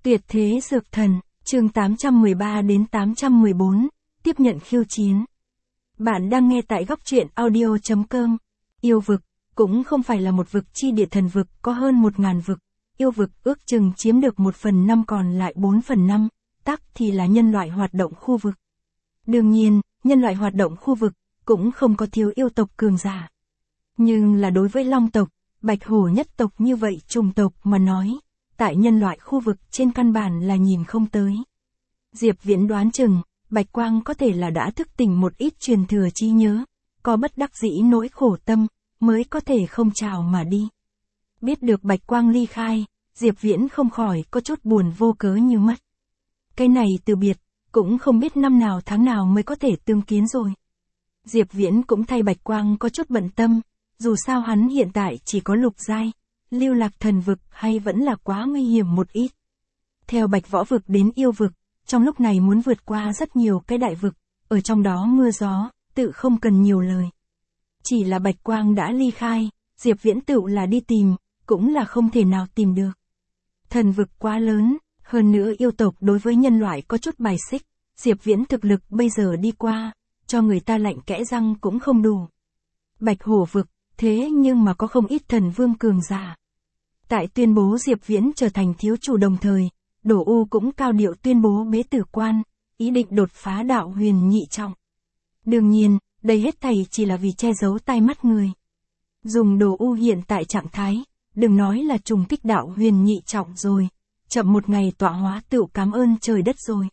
Tuyệt thế dược thần, chương 813 đến 814, tiếp nhận khiêu chiến. Bạn đang nghe tại góc truyện audio.com. Yêu vực, cũng không phải là một vực chi địa thần vực có hơn 1000 vực. Yêu vực ước chừng chiếm được 1/5 còn lại 4/5, tắc thì là nhân loại hoạt động khu vực. Đương nhiên, nhân loại hoạt động khu vực, cũng không có thiếu yêu tộc cường giả. Nhưng là đối với long tộc, bạch hổ nhất tộc như vậy trùng tộc mà nói, tại nhân loại khu vực trên căn bản là nhìn không tới. Diệp Viễn đoán chừng, Bạch Quang có thể là đã thức tỉnh một ít truyền thừa trí nhớ, có bất đắc dĩ nỗi khổ tâm, mới có thể không chào mà đi. Biết được Bạch Quang ly khai, Diệp Viễn không khỏi có chút buồn vô cớ như mất. Cái này từ biệt, cũng không biết năm nào tháng nào mới có thể tương kiến rồi. Diệp Viễn cũng thay Bạch Quang có chút bận tâm, dù sao hắn hiện tại chỉ có lục giai, lưu lạc thần vực hay vẫn là quá nguy hiểm một ít. Theo Bạch Võ vực đến yêu vực, trong lúc này muốn vượt qua rất nhiều cái đại vực, ở trong đó mưa gió, tự không cần nhiều lời. Chỉ là Bạch Quang đã ly khai, Diệp Viễn tự là đi tìm, cũng là không thể nào tìm được. Thần vực quá lớn, hơn nữa yêu tộc đối với nhân loại có chút bài xích, Diệp Viễn thực lực bây giờ đi qua, cho người ta lạnh kẽ răng cũng không đủ. Bạch Hổ vực, thế nhưng mà có không ít thần vương cường giả. Tại tuyên bố Diệp Viễn trở thành thiếu chủ đồng thời, Đổ U cũng cao điệu tuyên bố bế tử quan, ý định đột phá đạo huyền nhị trọng. Đương nhiên, đây hết thảy chỉ là vì che giấu tai mắt người. Dùng Đổ U hiện tại trạng thái, đừng nói là trùng kích đạo huyền nhị trọng rồi, chậm một ngày tọa hóa tựu cảm ơn trời đất rồi.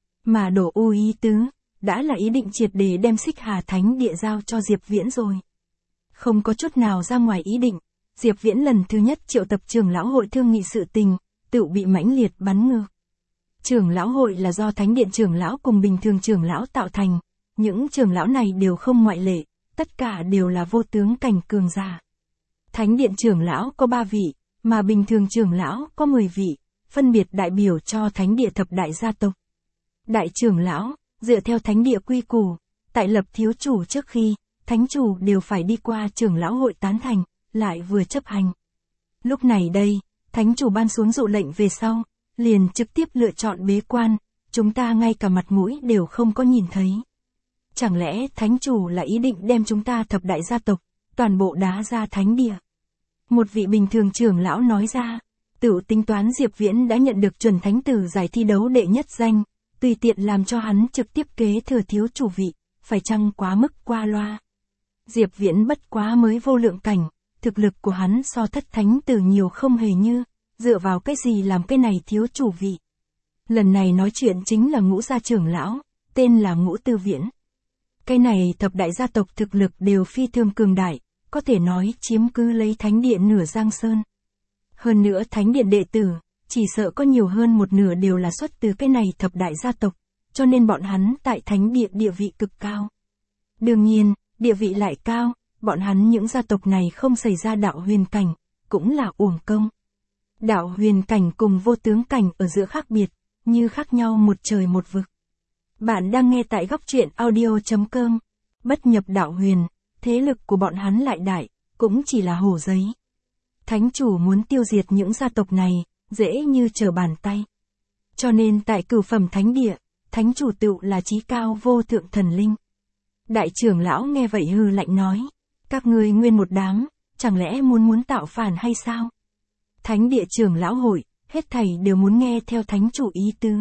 Mà Đổ U ý tứ, đã là ý định triệt để đem Xích Hà Thánh Địa giao cho Diệp Viễn rồi. Không có chút nào ra ngoài ý định, Diệp Viễn lần thứ nhất triệu tập trưởng lão hội thương nghị sự tình, tự bị mãnh liệt bắn ngược. Trưởng lão hội là do Thánh Điện trưởng lão cùng bình thường trưởng lão tạo thành, những trưởng lão này đều không ngoại lệ, tất cả đều là vô tướng cảnh cường giả. Thánh Điện trưởng lão có 3 vị, mà bình thường trưởng lão có 10 vị, phân biệt đại biểu cho Thánh Địa thập đại gia tộc. Đại trưởng lão, dựa theo Thánh Địa quy củ, tại lập thiếu chủ trước khi, thánh chủ đều phải đi qua trưởng lão hội tán thành, lại vừa chấp hành. Lúc này đây, thánh chủ ban xuống dụ lệnh về sau, liền trực tiếp lựa chọn bế quan, chúng ta ngay cả mặt mũi đều không có nhìn thấy. Chẳng lẽ thánh chủ là ý định đem chúng ta thập đại gia tộc, toàn bộ đá ra thánh địa? Một vị bình thường trưởng lão nói ra, tự tính toán Diệp Viễn đã nhận được chuẩn thánh tử giải thi đấu đệ nhất danh, tùy tiện làm cho hắn trực tiếp kế thừa thiếu chủ vị, phải chăng quá mức qua loa? Diệp Viễn bất quá mới vô lượng cảnh, thực lực của hắn so thất thánh tử nhiều không hề như, dựa vào cái gì làm cái này thiếu chủ vị. Lần này nói chuyện chính là Ngũ gia trưởng lão, tên là Ngũ Tư Viễn. Cái này thập đại gia tộc thực lực đều phi thường cường đại, có thể nói chiếm cứ lấy thánh điện nửa Giang Sơn. Hơn nữa thánh điện đệ tử, chỉ sợ có nhiều hơn một nửa đều là xuất từ cái này thập đại gia tộc, cho nên bọn hắn tại thánh điện địa vị cực cao. Đương nhiên, địa vị lại cao, bọn hắn những gia tộc này không xảy ra đạo huyền cảnh, cũng là uổng công. Đạo huyền cảnh cùng vô tướng cảnh ở giữa khác biệt, như khác nhau một trời một vực. Bạn đang nghe tại góc truyện audio.com. Bất nhập đạo huyền, thế lực của bọn hắn lại đại, cũng chỉ là hổ giấy. Thánh chủ muốn tiêu diệt những gia tộc này, dễ như trở bàn tay. Cho nên tại cửu phẩm thánh địa, thánh chủ tựu là chí cao vô thượng thần linh. Đại trưởng lão nghe vậy hừ lạnh nói, các ngươi nguyên một đám, chẳng lẽ muốn tạo phản hay sao? Thánh địa trưởng lão hội, hết thảy đều muốn nghe theo thánh chủ ý tứ.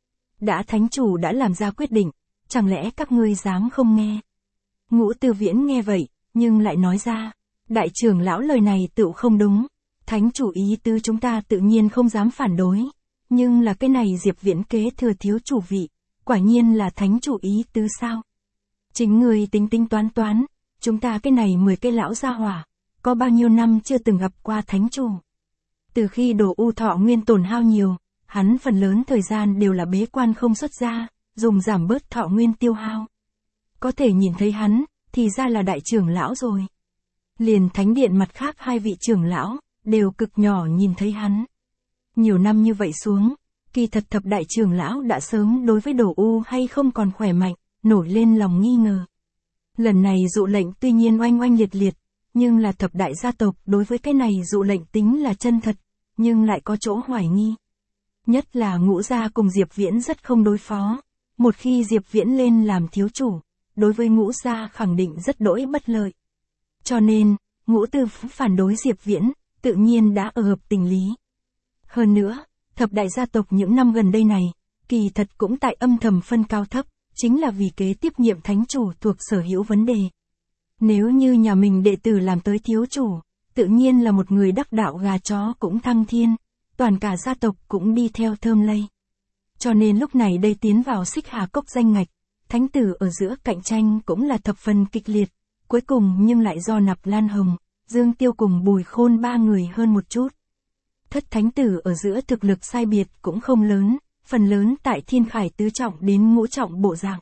Đã thánh chủ đã làm ra quyết định, chẳng lẽ các ngươi dám không nghe? Ngũ Tư Viễn nghe vậy, nhưng lại nói ra, đại trưởng lão lời này tự không đúng, thánh chủ ý tứ chúng ta tự nhiên không dám phản đối, nhưng là cái này Diệp Viễn kế thừa thiếu chủ vị, quả nhiên là thánh chủ ý tứ sao? Chính người tính toán, chúng ta cái này 10 cái lão gia hỏa, có bao nhiêu năm chưa từng gặp qua thánh chủ. Từ khi Đổ U thọ nguyên tổn hao nhiều, hắn phần lớn thời gian đều là bế quan không xuất ra, dùng giảm bớt thọ nguyên tiêu hao. Có thể nhìn thấy hắn, thì ra là đại trưởng lão rồi. Liền thánh điện mặt khác 2 vị trưởng lão, đều cực nhỏ nhìn thấy hắn. Nhiều năm như vậy xuống, kỳ thật thập đại trưởng lão đã sớm đối với Đổ U hay không còn khỏe mạnh, nổi lên lòng nghi ngờ. Lần này dụ lệnh tuy nhiên oanh oanh liệt liệt, nhưng là thập đại gia tộc đối với cái này dụ lệnh tính là chân thật, nhưng lại có chỗ hoài nghi. Nhất là Ngũ gia cùng Diệp Viễn rất không đối phó. Một khi Diệp Viễn lên làm thiếu chủ, đối với Ngũ gia khẳng định rất đỗi bất lợi. Cho nên, Ngũ Tư phản đối Diệp Viễn, tự nhiên đã ở hợp tình lý. Hơn nữa, thập đại gia tộc những năm gần đây này, kỳ thật cũng tại âm thầm phân cao thấp, chính là vì kế tiếp nhiệm thánh chủ thuộc sở hữu vấn đề. Nếu như nhà mình đệ tử làm tới thiếu chủ, tự nhiên là một người đắc đạo gà chó cũng thăng thiên, toàn cả gia tộc cũng đi theo thơm lây. Cho nên lúc này đây tiến vào Xích Hà Cốc danh ngạch, thánh tử ở giữa cạnh tranh cũng là thập phần kịch liệt, cuối cùng nhưng lại do Nạp Lan Hồng, Dương Tiêu cùng Bùi Khôn ba người hơn một chút. Thất thánh tử ở giữa thực lực sai biệt cũng không lớn, phần lớn tại thiên khải tứ trọng đến ngũ trọng bộ dạng.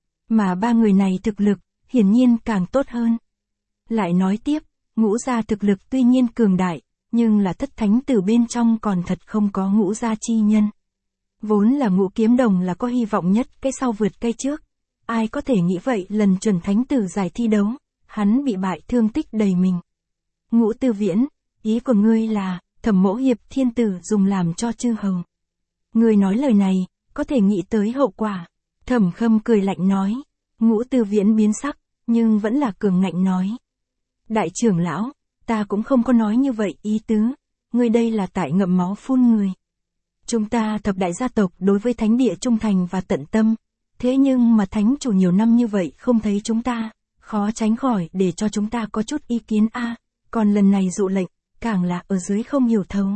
Mà ba người này thực lực, hiển nhiên càng tốt hơn. Lại nói tiếp, Ngũ gia thực lực tuy nhiên cường đại, nhưng là thất thánh tử bên trong còn thật không có Ngũ gia chi nhân. Vốn là Ngũ Kiếm Đồng là có hy vọng nhất cái sau vượt cây trước. Ai có thể nghĩ vậy lần chuẩn thánh tử giải thi đấu, hắn bị bại thương tích đầy mình. Ngũ Tư Viễn, ý của ngươi là, Thẩm Mẫu Hiệp thiên tử dùng làm cho chư hầu. Ngươi nói lời này, có thể nghĩ tới hậu quả. Thẩm Khâm cười lạnh nói. Ngũ Tư Viễn biến sắc, nhưng vẫn là cường ngạnh nói. Đại trưởng lão, ta cũng không có nói như vậy ý tứ, ngươi đây là tại ngậm máu phun người. Chúng ta thập đại gia tộc đối với thánh địa trung thành và tận tâm, thế nhưng mà thánh chủ nhiều năm như vậy không thấy chúng ta, khó tránh khỏi để cho chúng ta có chút ý kiến a. Còn lần này dụ lệnh, càng là ở dưới không hiểu thấu.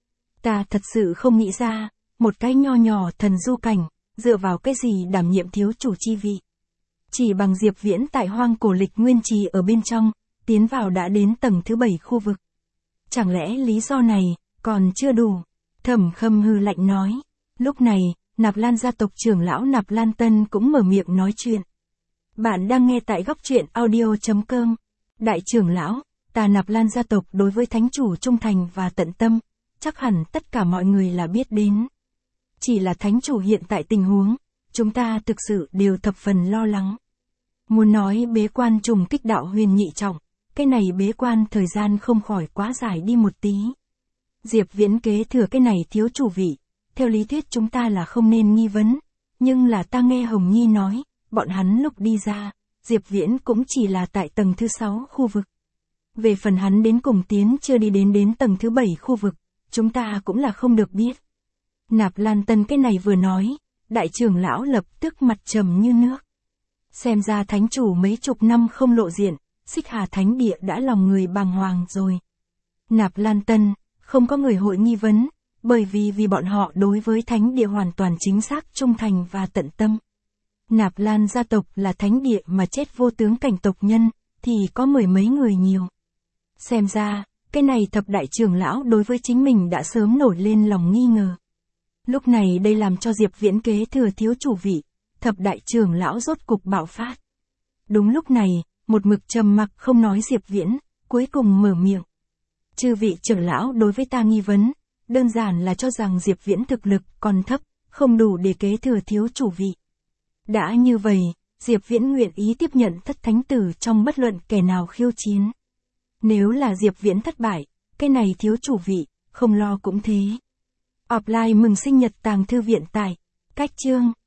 Ta thật sự không nghĩ ra, một cái nho nhỏ thần du cảnh, dựa vào cái gì đảm nhiệm thiếu chủ chi vị. Chỉ bằng Diệp Viễn tại Hoang Cổ Lịch Nguyên Trì ở bên trong, tiến vào đã đến tầng thứ 7 khu vực. Chẳng lẽ lý do này, còn chưa đủ? Thẩm Khâm hư lạnh nói. Lúc này, Nạp Lan gia tộc trưởng lão Nạp Lan Tân cũng mở miệng nói chuyện. Bạn đang nghe tại góc truyện audio.com. Đại trưởng lão, ta Nạp Lan gia tộc đối với thánh chủ trung thành và tận tâm, chắc hẳn tất cả mọi người là biết đến. Chỉ là thánh chủ hiện tại tình huống, chúng ta thực sự đều thập phần lo lắng. Muốn nói bế quan trùng kích đạo huyền nhị trọng, cái này bế quan thời gian không khỏi quá dài đi một tí. Diệp Viễn kế thừa cái này thiếu chủ vị, theo lý thuyết chúng ta là không nên nghi vấn, nhưng là ta nghe Hồng Nhi nói, bọn hắn lúc đi ra, Diệp Viễn cũng chỉ là tại tầng thứ 6 khu vực. Về phần hắn đến cùng tiến chưa đi đến tầng thứ 7 khu vực, chúng ta cũng là không được biết. Nạp Lan Tân cái này vừa nói, đại trưởng lão lập tức mặt trầm như nước. Xem ra thánh chủ mấy chục năm không lộ diện, Xích Hà Thánh Địa đã lòng người bàng hoàng rồi. Nạp Lan Tân, không có người hội nghi vấn, bởi vì bọn họ đối với Thánh Địa hoàn toàn chính xác trung thành và tận tâm. Nạp Lan gia tộc là Thánh Địa mà chết vô tướng cảnh tộc nhân, thì có mười mấy người nhiều. Xem ra, cái này thập đại trưởng lão đối với chính mình đã sớm nổi lên lòng nghi ngờ. Lúc này đây làm cho Diệp Viễn kế thừa thiếu chủ vị, thập đại trưởng lão rốt cục bạo phát. Đúng lúc này, một mực trầm mặc không nói Diệp Viễn, cuối cùng mở miệng. Chư vị trưởng lão đối với ta nghi vấn, đơn giản là cho rằng Diệp Viễn thực lực còn thấp, không đủ để kế thừa thiếu chủ vị. Đã như vậy, Diệp Viễn nguyện ý tiếp nhận thất thánh tử trong bất luận kẻ nào khiêu chiến. Nếu là Diệp Viễn thất bại, cái này thiếu chủ vị, không lo cũng thế. Offline mừng sinh nhật Tàng Thư Viện tại cách chương